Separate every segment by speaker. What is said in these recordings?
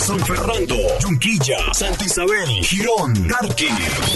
Speaker 1: San Fernando, Yunquilla, Santa Isabel, Girón, Carqui.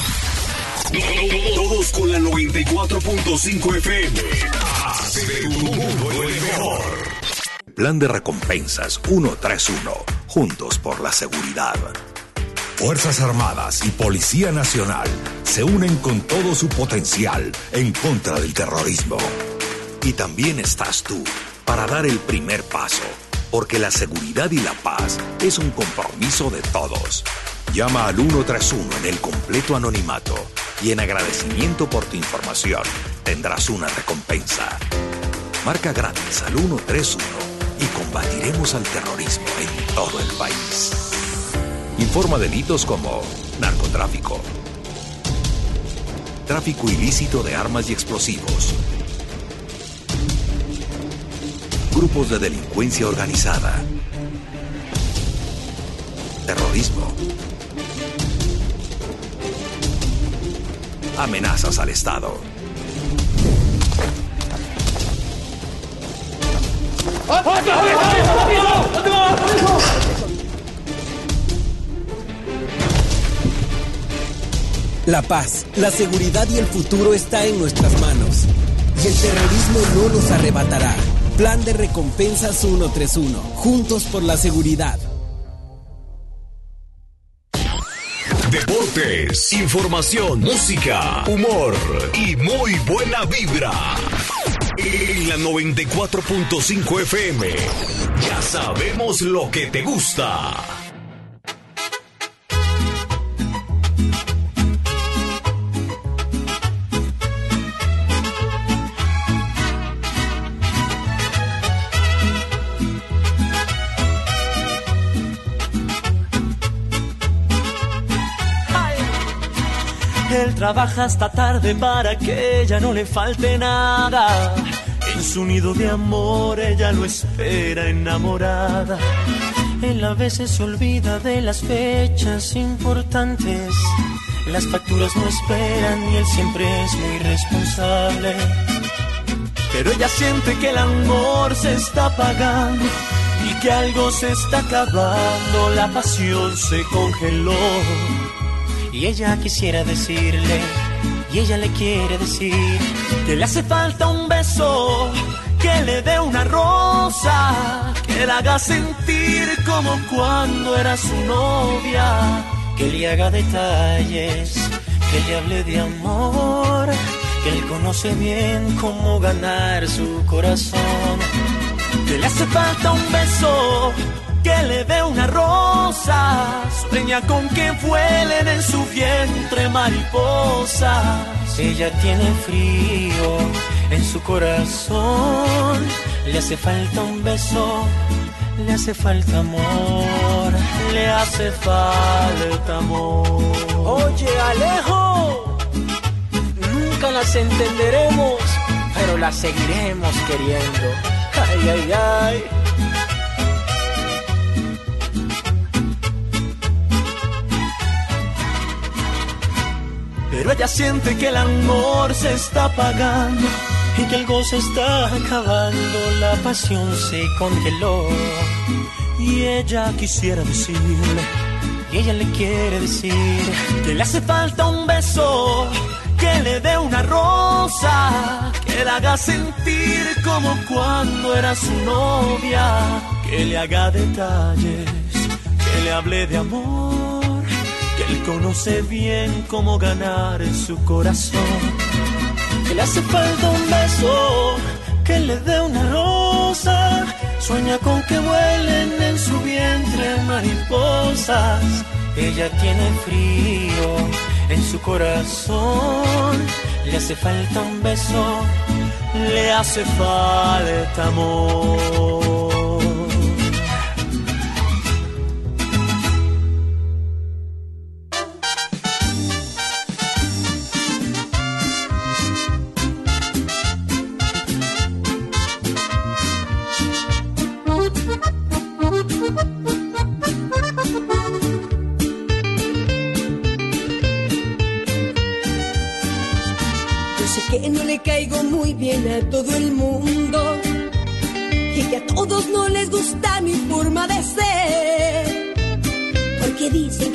Speaker 1: Todos con la 94.5 FM. Hace tu mundo el mejor.
Speaker 2: Plan de recompensas 131. Juntos por la seguridad. Fuerzas Armadas y Policía Nacional se unen con todo su potencial en contra del terrorismo. Y también estás tú para dar el primer paso, porque la seguridad y la paz es un compromiso de todos. Llama al 131 en el completo anonimato y en agradecimiento por tu información tendrás una recompensa. Marca gratis al 131 y combatiremos al terrorismo en todo el país. Informa delitos como narcotráfico, tráfico ilícito de armas y explosivos, grupos de delincuencia organizada, terrorismo, amenazas al Estado.
Speaker 3: La paz, la seguridad y el futuro está en nuestras manos. Y el terrorismo no nos arrebatará. Plan de recompensas 131. Juntos por la seguridad.
Speaker 1: Deportes, información, música, humor y muy buena vibra. En la 94.5 FM. Ya sabemos lo que te gusta.
Speaker 4: Él trabaja hasta tarde para que ella no le falte nada. En su nido de amor ella lo espera enamorada. Él a veces se olvida de las fechas importantes. Las facturas no esperan y él siempre es muy responsable. Pero ella siente que el amor se está apagando y que algo se está acabando. La pasión se congeló. Y ella quisiera decirle, y ella le quiere decir, que le hace falta un beso, que le dé una rosa, que la haga sentir como cuando era su novia, que le haga detalles, que le hable de amor, que él conoce bien cómo ganar su corazón. Que le hace falta un beso, que le dé una rosa, sueña con que vuelen en su vientre mariposas. Ella tiene frío en su corazón, le hace falta un beso, le hace falta amor, le hace falta amor.
Speaker 5: Oye, Alejo, nunca las entenderemos, pero las seguiremos queriendo. Ay, ay, ay.
Speaker 4: Pero ella siente que el amor se está apagando y que algo se está acabando. La pasión se congeló y ella quisiera decirle, y ella le quiere decir, que le hace falta un beso, que le dé una rosa, que la haga sentir como cuando era su novia, que le haga detalles, que le hable de amor. Él conoce bien cómo ganar en su corazón. Que le hace falta un beso, que le dé una rosa, sueña con que vuelen en su vientre mariposas. Ella tiene frío en su corazón, le hace falta un beso, le hace falta amor.
Speaker 6: Que no le caigo muy bien a todo el mundo y que a todos no les gusta mi forma de ser.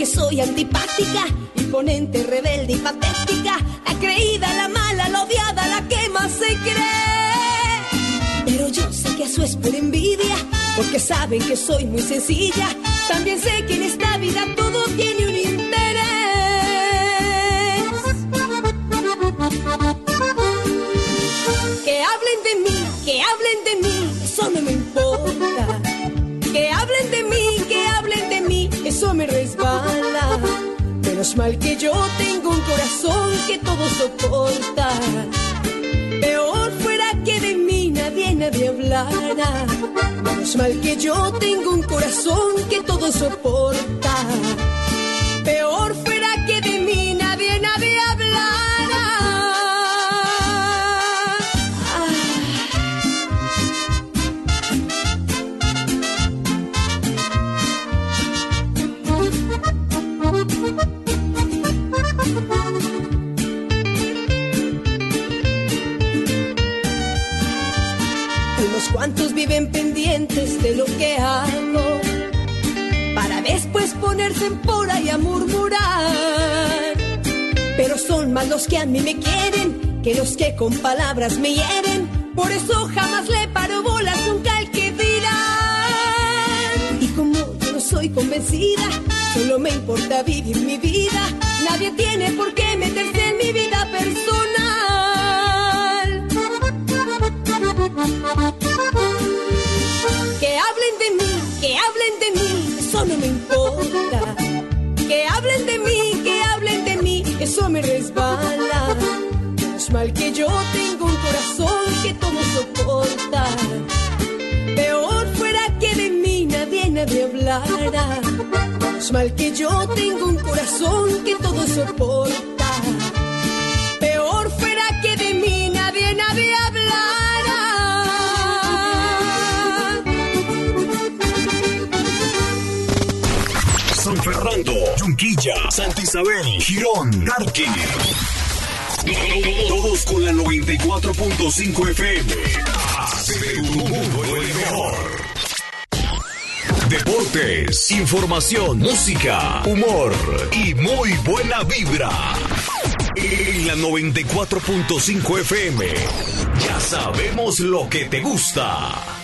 Speaker 6: que soy antipática, imponente, rebelde y patética, la creída, la mala, la odiada, la que más se cree. Pero yo sé que eso es por envidia, porque saben que soy muy sencilla. También sé que en esta vida todo tiene un interés. Que hablen de mí, eso no me importa. Que hablen de mí, eso me resbala. Menos mal que yo tengo un corazón que todo soporta. Peor fuera que de mí nadie hablara. Menos mal que yo tengo un corazón que todo soporta. Peor fuera que de mí nadie hablara. Unos cuantos viven pendientes de lo que hago, para después ponerse en pora y a murmurar. Pero son más los que a mí me quieren que los que con palabras me hieren. Por eso jamás le paro bolas nunca al que dirán. Y como yo no soy convencida, solo me importa vivir mi vida. Nadie tiene por qué meterse en mi vida personal. Que hablen de mí, eso no me importa. Que hablen de mí, eso me resbala. Menos mal que yo tengo un corazón que todo soporta. Peor fuera que de mí nadie hablara. Menos mal que yo tengo un corazón que todo soporta. Peor fuera que de mí nadie hablara.
Speaker 1: San Fernando, Yunquilla, Santa Isabel, Girón, Carqui. Todos con la 94.5 FM. Hace tu mundo el mejor. Deportes, información, música, humor y muy buena vibra. En la 94.5 FM. Ya sabemos lo que te gusta.